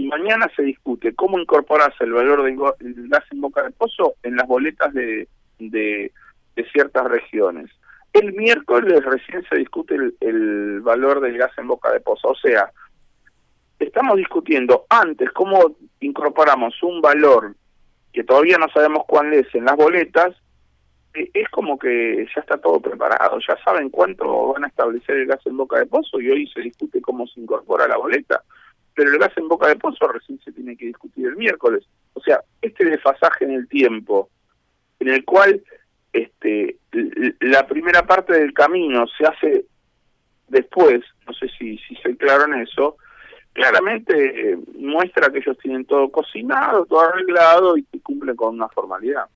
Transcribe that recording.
mañana se discute cómo incorporarse el valor del gas en Boca de Pozo en las boletas de ciertas regiones. El miércoles recién se discute el valor del gas en Boca de Pozo. O sea, estamos discutiendo antes cómo incorporamos un valor que todavía no sabemos cuál es en las boletas. Es como que ya está todo preparado, ya saben cuánto van a establecer el gas en Boca de Pozo y hoy se discute cómo se incorpora la boleta, pero el gas en Boca de Pozo recién se tiene que discutir el miércoles. O sea, este desfasaje en el tiempo, en el cual la primera parte del camino se hace después, no sé si soy claro en eso, claramente muestra que ellos tienen todo cocinado, todo arreglado y que cumplen con una formalidad.